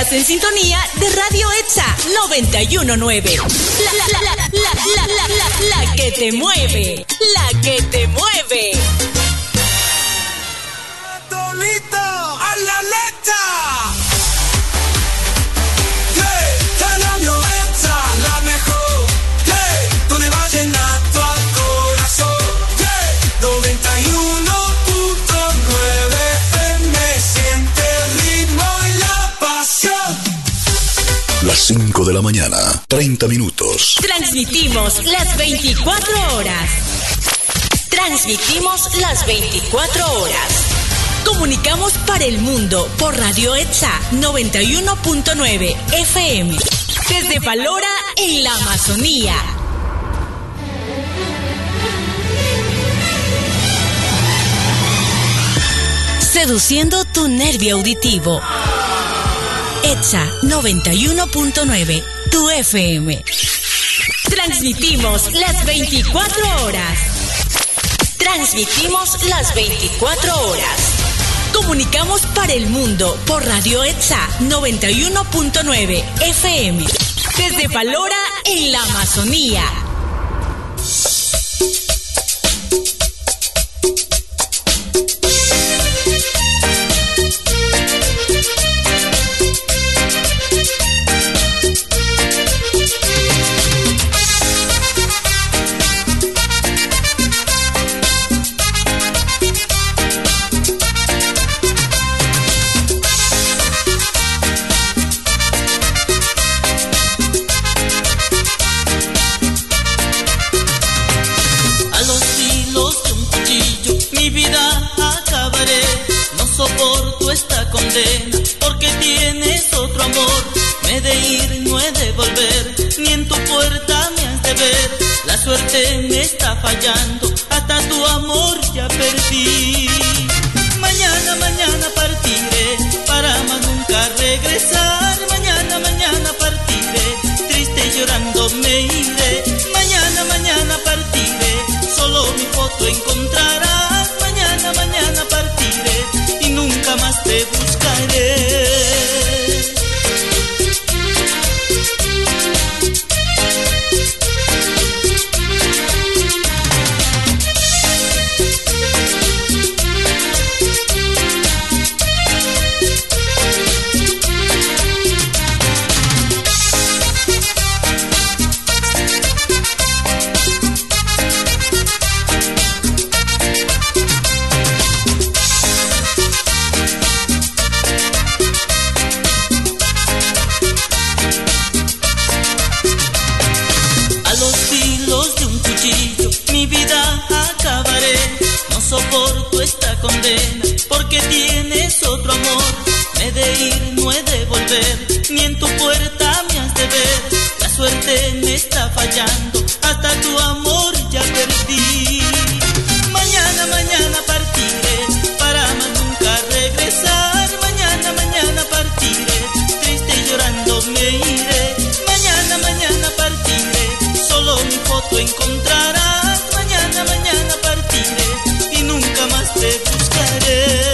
Estás en sintonía de Radio EXA 91.9. La que te mueve. La que te mueve. Tolito a la letra. Las 5 de la mañana, 30 minutos. Transmitimos las 24 horas. Transmitimos las 24 horas. Comunicamos para el mundo por Radio EXA 91.9 FM. Desde Palora, en la Amazonía. Seduciendo tu nervio auditivo. EXA 91.9, tu FM. Transmitimos las 24 horas. Transmitimos las 24 horas. Comunicamos para el mundo por Radio EXA 91.9 FM. Desde Palora, en la Amazonía. Porque tienes otro amor. Me he de ir, no he de volver. Ni en tu puerta me has de ver. La suerte me está fallando. Hasta tu amor ya perdí. Mañana, mañana partiré para más nunca regresar. Mañana, mañana partiré. Triste y llorando me iré. Mañana, mañana partiré. Solo mi foto encontrarás. Mañana, mañana partiré. Y nunca más te buscaré. Porque tienes otro amor. Me he de ir, no he de volver. Ni en tu puerta me has de ver. La suerte me está fallando. Hasta tu amor ya perdí. Mañana, mañana partiré para más nunca regresar. Mañana, mañana partiré. Triste y llorando me iré. Mañana, mañana partiré. Solo mi foto encontrarás. Mañana, mañana partiré. Y nunca más te buscaré.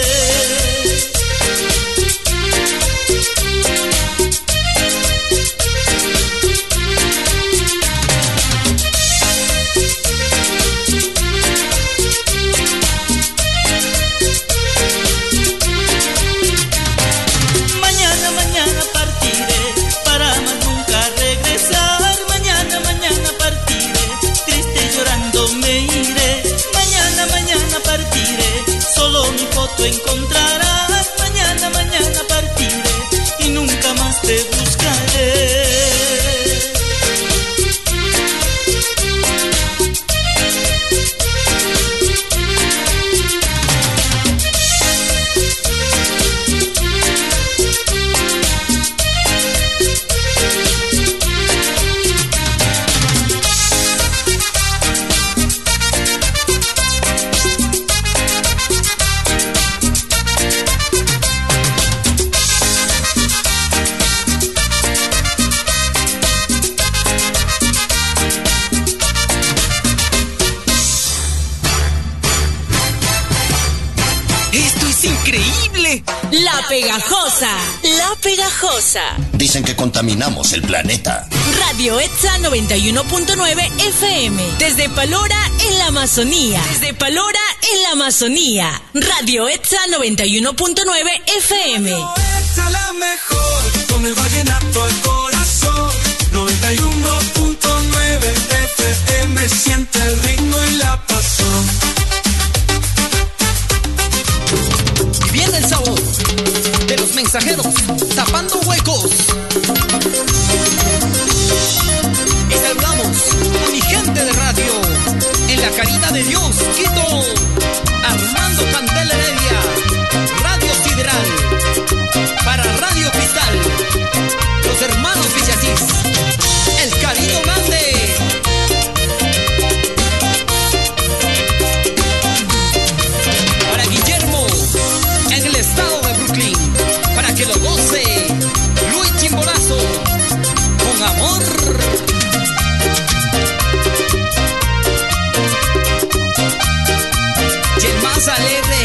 Mañana, mañana partiré para más nunca regresar. Mañana, mañana partiré. Triste y llorando me iré. Mañana, mañana partiré. Solo mi foto encontrarás. Mañana, mañana partiré. Y nunca más te buscaré. increíble. La Pegajosa. La Pegajosa. Dicen que contaminamos el planeta. Radio EXA 91.9 FM. Desde Palora en la Amazonía. Desde Palora en la Amazonía. Radio EXA 91.9 FM. Radio EXA la mejor. Con el vallenato al corazón. 91.9 FM. Siente el ritmo y la pasión. Y viene el sabor de los mensajeros tapando huecos. Y saludamos a mi gente de radio en la Carita de Dios, Quito, Armando Candela Heredia, Radio Sideral, para Radio Cristal, los hermanos Villachís, el cariño grande. Para Guillermo, en el estado de Brooklyn, para que lo goce, Luis Chimborazo, con amor. Y el más alegre